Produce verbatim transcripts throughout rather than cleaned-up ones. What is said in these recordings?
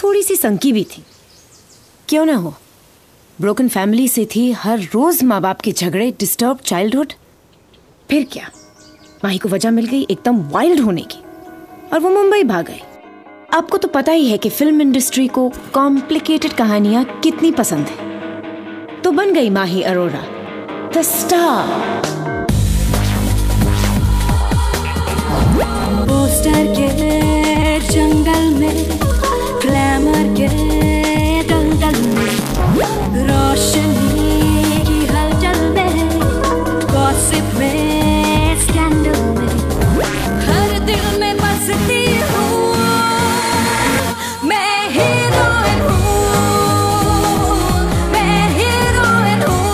थोड़ी सी संकी भी थी। क्यों ना हो, ब्रोकन फैमिली से थी, हर रोज माँ बाप के झगड़े, डिस्टर्ब चाइल्डहुड। फिर क्या, माही को वजह मिल गई एकदम वाइल्ड होने की और वो मुंबई भाग गई। आपको तो पता ही है कि फिल्म इंडस्ट्री को कॉम्प्लिकेटेड कहानियां कितनी पसंद है, तो बन गई Mahi Arora the star. Poster के जंगल में, ग्लैमर के दंगल में, रोशनी की हलचल में, गॉसिप में, स्कैंडल में, हर दिल में बसती हूँ मैं, हीरोइन हूँ मैं, हीरोइन हूँ।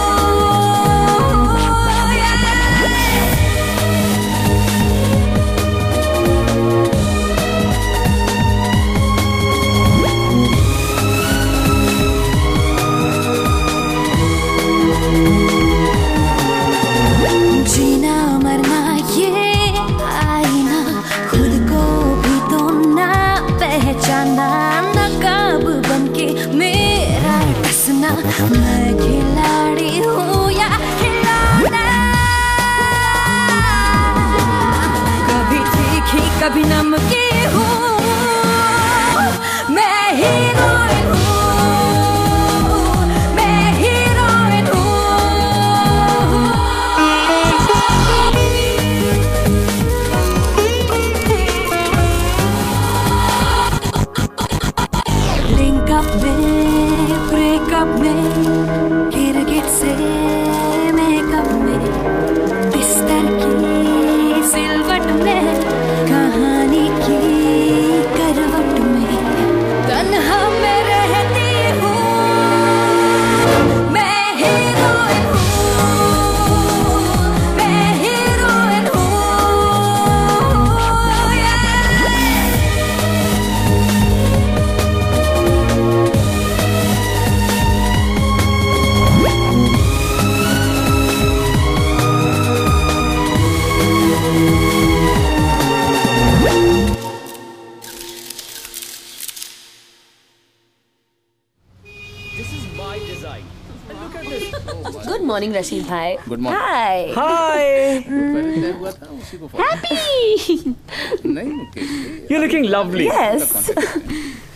जीना मरना ये आईना, खुद को भी तो ना पहचाना, नकाब बनके मेरा टसना, मैं खिलाड़ी हूँ या खिलौना, कभी तीखी कभी नमकी हूँ मैं, हीरोइन हूँ मैं, हीरोइन हूँ। लिंकअप में, ब्रेकअप में, गिरगिट से मेकअप में, बिस्तर की सिलवट में, कहानी की करवट में, तन्हा में रहती हूँ मैं, हीरोइन हूँ मैं, हीरोइन हूँ। गुड मॉर्निंग रशीद भाई। Good morning. Hi hi. पहले हुआ था उसी को हैप्पी। नहीं, You're looking lovely. यस